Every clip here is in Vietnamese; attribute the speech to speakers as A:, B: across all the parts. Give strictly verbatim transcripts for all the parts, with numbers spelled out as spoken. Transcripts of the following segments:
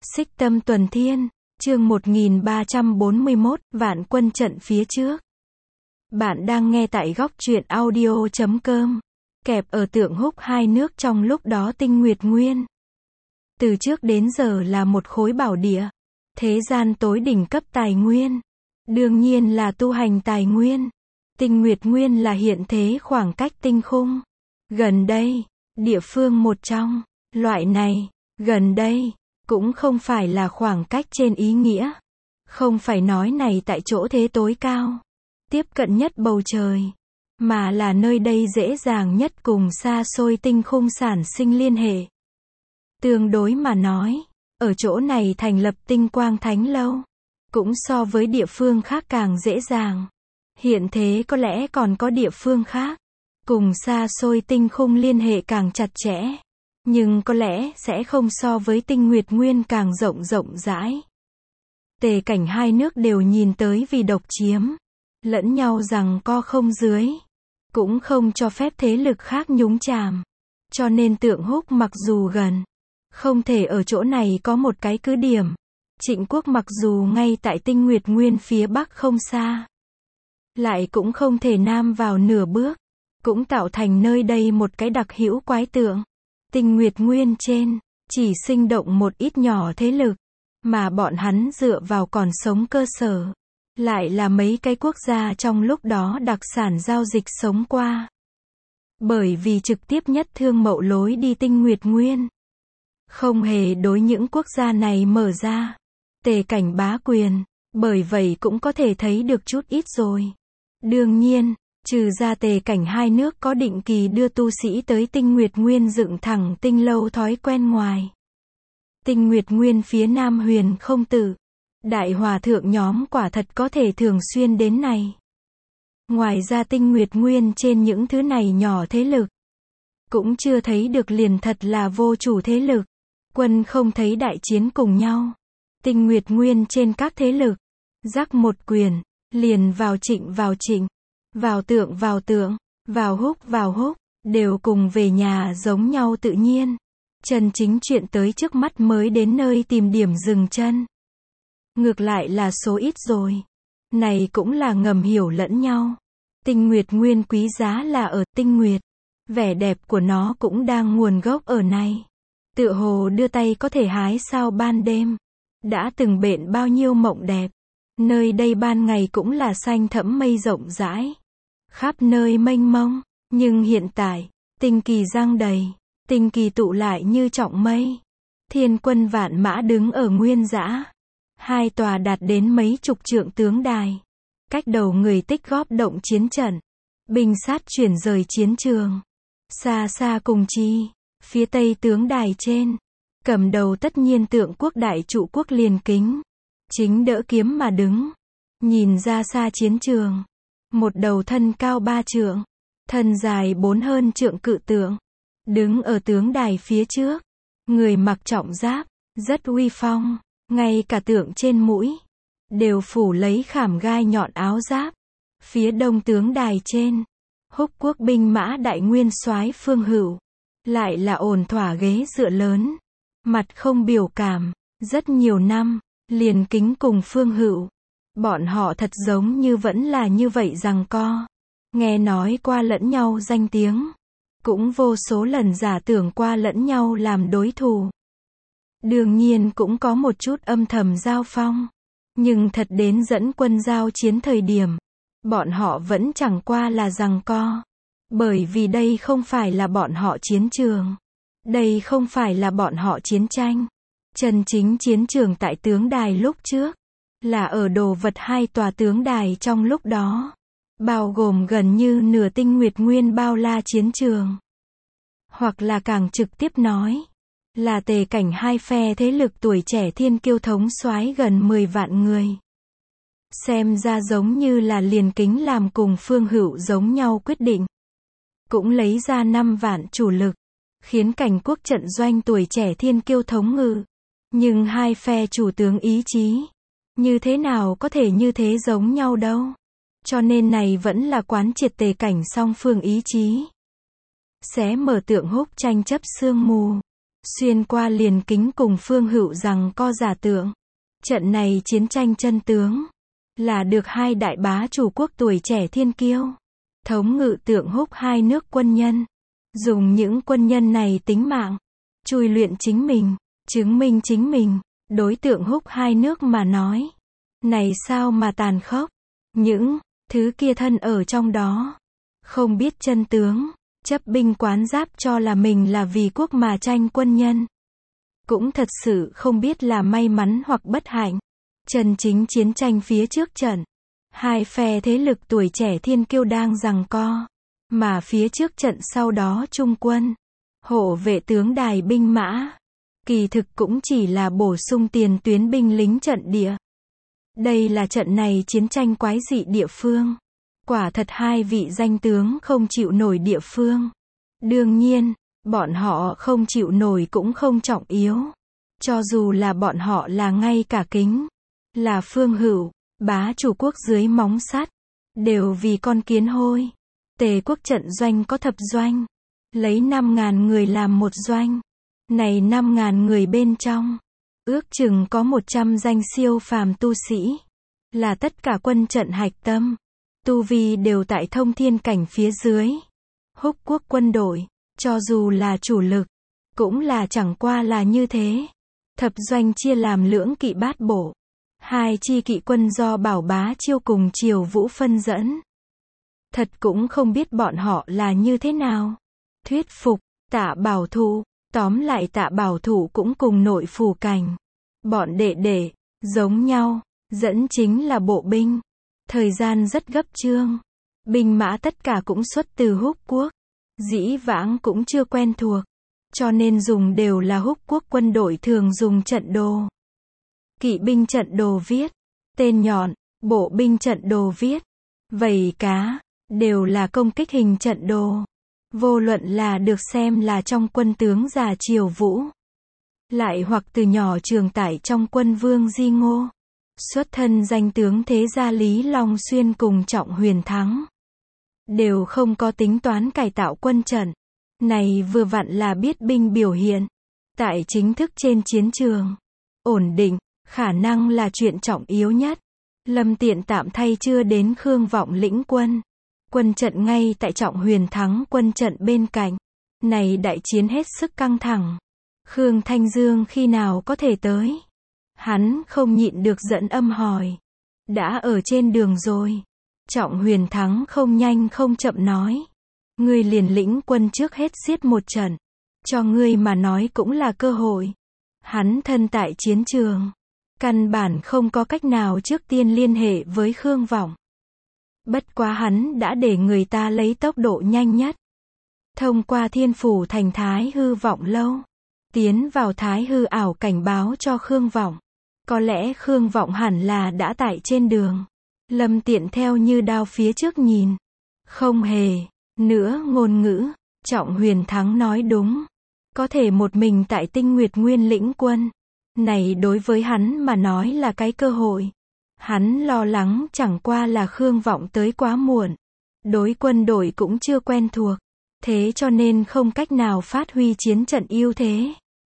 A: Xích Tâm Tuần Thiên, chương một nghìn ba trăm bốn mươi mốt, Vạn Quân trận phía trước. Bạn đang nghe tại góc truyện audio chấm com. Kẹp ở Tượng Húc hai nước trong lúc đó Tinh Nguyệt Nguyên. Từ trước đến giờ là một khối bảo địa. Thế gian tối đỉnh cấp tài nguyên. Đương nhiên là tu hành tài nguyên. Tinh Nguyệt Nguyên là hiện thế khoảng cách tinh khung. Gần đây, địa phương một trong, loại này, gần đây, cũng không phải là khoảng cách trên ý nghĩa. Không phải nói này tại chỗ thế tối cao, tiếp cận nhất bầu trời, mà là nơi đây dễ dàng nhất cùng xa xôi tinh khung sản sinh liên hệ. Tương đối mà nói, ở chỗ này thành lập Tinh Quang Thánh Lâu, cũng so với địa phương khác càng dễ dàng. Hiện thế có lẽ còn có địa phương khác, cùng xa xôi tinh khung liên hệ càng chặt chẽ, nhưng có lẽ sẽ không so với Tinh Nguyệt Nguyên càng rộng rộng rãi. Tề cảnh hai nước đều nhìn tới vì độc chiếm, lẫn nhau rằng co không dưới, cũng không cho phép thế lực khác nhúng chàm. Cho nên Tượng Húc mặc dù gần, không thể ở chỗ này có một cái cứ điểm. Trịnh quốc mặc dù ngay tại Tinh Nguyệt Nguyên phía bắc không xa, lại cũng không thể nam vào nửa bước, cũng tạo thành nơi đây một cái đặc hữu quái tượng. Tinh Nguyệt Nguyên trên, chỉ sinh động một ít nhỏ thế lực, mà bọn hắn dựa vào còn sống cơ sở, lại là mấy cái quốc gia trong lúc đó đặc sản giao dịch sống qua. Bởi vì trực tiếp nhất thương mậu lối đi Tinh Nguyệt Nguyên, không hề đối những quốc gia này mở ra. Tề cảnh bá quyền, bởi vậy cũng có thể thấy được chút ít rồi. Đương nhiên, trừ ra tề cảnh hai nước có định kỳ đưa tu sĩ tới Tinh Nguyệt Nguyên dựng thẳng tinh lâu thói quen ngoài. Tinh Nguyệt Nguyên phía nam Huyền Không Tử, đại hòa thượng nhóm quả thật có thể thường xuyên đến này. Ngoài ra Tinh Nguyệt Nguyên trên những thứ này nhỏ thế lực, cũng chưa thấy được liền thật là vô chủ thế lực. Quân không thấy đại chiến cùng nhau. Tinh Nguyệt Nguyên trên các thế lực, rắc một quyền, liền vào Trịnh vào Trịnh, vào Tượng vào Tượng, vào Húc vào Húc, đều cùng về nhà giống nhau tự nhiên. Chân chính chuyện tới trước mắt mới đến nơi tìm điểm dừng chân. Ngược lại là số ít rồi. Này cũng là ngầm hiểu lẫn nhau. Tinh Nguyệt Nguyên quý giá là ở Tinh Nguyệt. Vẻ đẹp của nó cũng đang nguồn gốc ở này. Tựa hồ đưa tay có thể hái sao ban đêm. Đã từng bện bao nhiêu mộng đẹp. Nơi đây ban ngày cũng là xanh thẫm mây rộng rãi, khắp nơi mênh mông, nhưng hiện tại, tinh kỳ giăng đầy, tinh kỳ tụ lại như trọng mây. Thiên quân vạn mã đứng ở nguyên dã, hai tòa đạt đến mấy chục trượng tướng đài, cách đầu người tích góp động chiến trận, binh sát chuyển rời chiến trường. Xa xa cùng chi, phía tây tướng đài trên, cầm đầu tất nhiên Tượng quốc đại trụ quốc Liền Kính, chính đỡ kiếm mà đứng, nhìn ra xa chiến trường, một đầu thân cao ba trượng, thân dài bốn hơn trượng cự tượng, đứng ở tướng đài phía trước, người mặc trọng giáp, rất uy phong, ngay cả tượng trên mũi, đều phủ lấy khảm gai nhọn áo giáp. Phía đông tướng đài trên, Húc quốc binh mã đại nguyên soái Phương Hữu, lại là ổn thỏa ghế dựa lớn, mặt không biểu cảm, rất nhiều năm. Liền Kính cùng Phương Hữu, bọn họ thật giống như vẫn là như vậy giằng co, nghe nói qua lẫn nhau danh tiếng, cũng vô số lần giả tưởng qua lẫn nhau làm đối thủ. Đương nhiên cũng có một chút âm thầm giao phong, nhưng thật đến dẫn quân giao chiến thời điểm, bọn họ vẫn chẳng qua là giằng co, bởi vì đây không phải là bọn họ chiến trường, đây không phải là bọn họ chiến tranh. Chân chính chiến trường tại tướng đài lúc trước, là ở đồ vật hai tòa tướng đài trong lúc đó, bao gồm gần như nửa Tinh Nguyệt Nguyên bao la chiến trường. Hoặc là càng trực tiếp nói, là tề cảnh hai phe thế lực tuổi trẻ thiên kiêu thống soái gần mười vạn người. Xem ra giống như là Liền Kính làm cùng Phương Hữu giống nhau quyết định. Cũng lấy ra năm vạn chủ lực, khiến cảnh quốc trận doanh tuổi trẻ thiên kiêu thống ngự. Nhưng hai phe chủ tướng ý chí, như thế nào có thể như thế giống nhau đâu. Cho nên này vẫn là quán triệt tề cảnh song phương ý chí. Xé mở Tượng Húc tranh chấp sương mù. xuyên qua liền kính cùng Phương Hữu rằng co giả tượng. Trận này chiến tranh chân tướng, là được hai đại bá chủ quốc tuổi trẻ thiên kiêu, thống ngự Tượng Húc hai nước quân nhân, dùng những quân nhân này tính mạng, chui luyện chính mình, chứng minh chính mình, đối Tượng Húc hai nước mà nói. Này sao mà tàn khốc, những thứ kia thân ở trong đó, không biết chân tướng, chấp binh quán giáp cho là mình là vì quốc mà tranh quân nhân. Cũng thật sự không biết là may mắn hoặc bất hạnh. Chân chính chiến tranh phía trước trận, hai phe thế lực tuổi trẻ thiên kiêu đang giằng co, mà phía trước trận sau đó trung quân, hộ vệ tướng đài binh mã, kỳ thực cũng chỉ là bổ sung tiền tuyến binh lính trận địa. Đây là trận này chiến tranh quái dị địa phương. Quả thật hai vị danh tướng không chịu nổi địa phương. Đương nhiên, bọn họ không chịu nổi cũng không trọng yếu. Cho dù là bọn họ là ngay cả kính, là Phương Hữu, bá chủ quốc dưới móng sắt, đều vì con kiến hôi. Tề quốc trận doanh có thập doanh, lấy năm ngàn người làm một doanh. Này năm ngàn người bên trong, ước chừng có một trăm danh siêu phàm tu sĩ, là tất cả quân trận hạch tâm, tu vi đều tại thông thiên cảnh phía dưới. Húc quốc quân đội, cho dù là chủ lực, cũng là chẳng qua là như thế. Thập doanh chia làm lưỡng kỵ bát bộ, hai chi kỵ quân do Bảo Bá Chiêu cùng Triều Vũ phân dẫn. Thật cũng không biết bọn họ là như thế nào. Thuyết phục, Tạ Bảo Thụ, tóm lại Tạ Bảo Thụ cũng cùng nội phủ cảnh. Bọn đệ đệ, giống nhau, dẫn chính là bộ binh. Thời gian rất gấp trương. Binh mã tất cả cũng xuất từ Húc quốc. Dĩ vãng cũng chưa quen thuộc. Cho nên dùng đều là Húc quốc quân đội thường dùng trận đồ. Kỵ binh trận đồ viết, tên nhọn, bộ binh trận đồ viết, vầy cá, đều là công kích hình trận đồ. Vô luận là được xem là trong quân tướng già Triều Vũ, lại hoặc từ nhỏ trường tải trong quân Vương Di Ngô, xuất thân danh tướng thế gia Lý Long Xuyên cùng Trọng Huyền Thắng, đều không có tính toán cải tạo quân trận. Này vừa vặn là biết binh biểu hiện, tại chính thức trên chiến trường, ổn định, khả năng là chuyện trọng yếu nhất. Lâm Tiện tạm thay chưa đến Khương Vọng lĩnh quân. Quân trận ngay tại Trọng Huyền Thắng quân trận bên cạnh. Này đại chiến hết sức căng thẳng. Khương Thanh Dương khi nào có thể tới? Hắn không nhịn được dẫn âm hỏi. Đã ở trên đường rồi. Trọng Huyền Thắng không nhanh không chậm nói. Ngươi liền lĩnh quân trước hết giết một trận. Cho ngươi mà nói cũng là cơ hội. Hắn thân tại chiến trường. Căn bản không có cách nào trước tiên liên hệ với Khương Vọng. Bất quá hắn đã để người ta lấy tốc độ nhanh nhất. Thông qua Thiên Phủ thành Thái Hư Vọng lâu. Tiến vào Thái Hư ảo cảnh báo cho Khương Vọng. Có lẽ Khương Vọng hẳn là đã tại trên đường. Lâm Tiện theo như đao phía trước nhìn. Không hề, nữa ngôn ngữ, Trọng Huyền Thắng nói đúng. Có thể một mình tại Tinh Nguyệt Nguyên lĩnh quân. Này đối với hắn mà nói là cái cơ hội. Hắn lo lắng chẳng qua là Khương Vọng tới quá muộn. Đối quân đội cũng chưa quen thuộc. Thế cho nên không cách nào phát huy chiến trận ưu thế.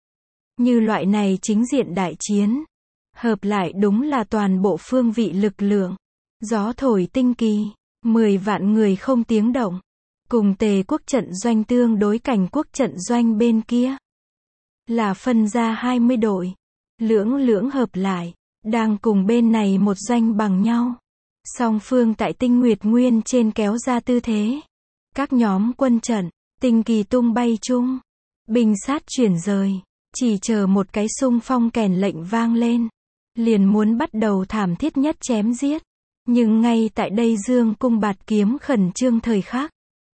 A: Như loại này chính diện đại chiến. Hợp lại đúng là toàn bộ phương vị lực lượng. Gió thổi tinh kỳ. Mười vạn người không tiếng động. Cùng Tề quốc trận doanh tương đối cảnh quốc trận doanh bên kia. Là phân ra hai mươi đội. Lưỡng lưỡng hợp lại. Đang cùng bên này một doanh bằng nhau. Song phương tại Tinh Nguyệt Nguyên trên kéo ra tư thế. Các nhóm quân trận, tinh kỳ tung bay chung. Binh sát chuyển rời. Chỉ chờ một cái xung phong kèn lệnh vang lên. Liền muốn bắt đầu thảm thiết nhất chém giết. Nhưng ngay tại đây Dương cung bạt kiếm khẩn trương thời khắc.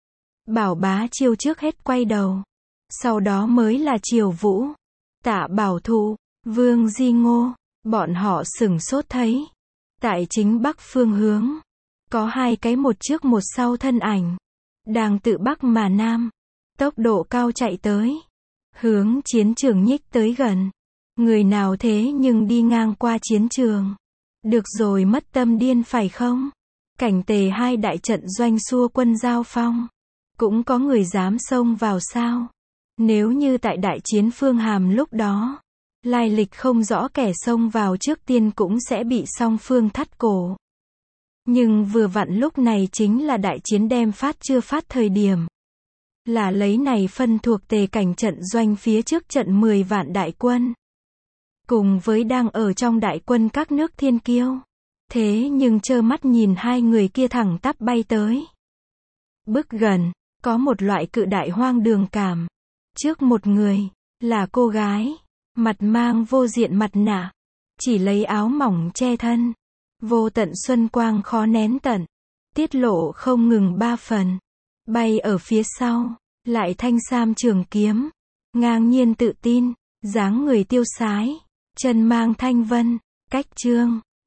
A: Bảo Bá Chiêu trước hết quay đầu. Sau đó mới là Triều Vũ. Tạ Bảo Thụ, Vương Di Ngô. Bọn họ sửng sốt thấy. Tại chính bắc phương hướng. Có hai cái một trước một sau thân ảnh. Đang tự bắc mà nam. Tốc độ cao chạy tới. Hướng chiến trường nhích tới gần. Người nào thế nhưng đi ngang qua chiến trường. Được rồi mất tâm điên phải không? Cảnh Tề hai đại trận doanh xua quân giao phong. Cũng có người dám xông vào sao? Nếu như tại đại chiến Phương Hàm lúc đó, lai lịch không rõ kẻ xông vào trước tiên cũng sẽ bị song phương thắt cổ. Nhưng vừa vặn lúc này chính là đại chiến đem phát chưa phát thời điểm. Là lấy này phân thuộc tề cảnh trận doanh phía trước trận mười vạn đại quân. Cùng với đang ở trong đại quân các nước thiên kiêu. Thế nhưng trơ mắt nhìn hai người kia thẳng tắp bay tới. Bước gần, có một loại cự đại hoang đường cảm. Trước một người, là cô gái, mặt mang vô diện mặt nạ, chỉ lấy áo mỏng che thân. Vô tận xuân quang khó nén tận, tiết lộ không ngừng ba phần. Bay ở phía sau, lại thanh sam trường kiếm, ngang nhiên tự tin, dáng người tiêu sái, chân mang thanh vân, cách trương,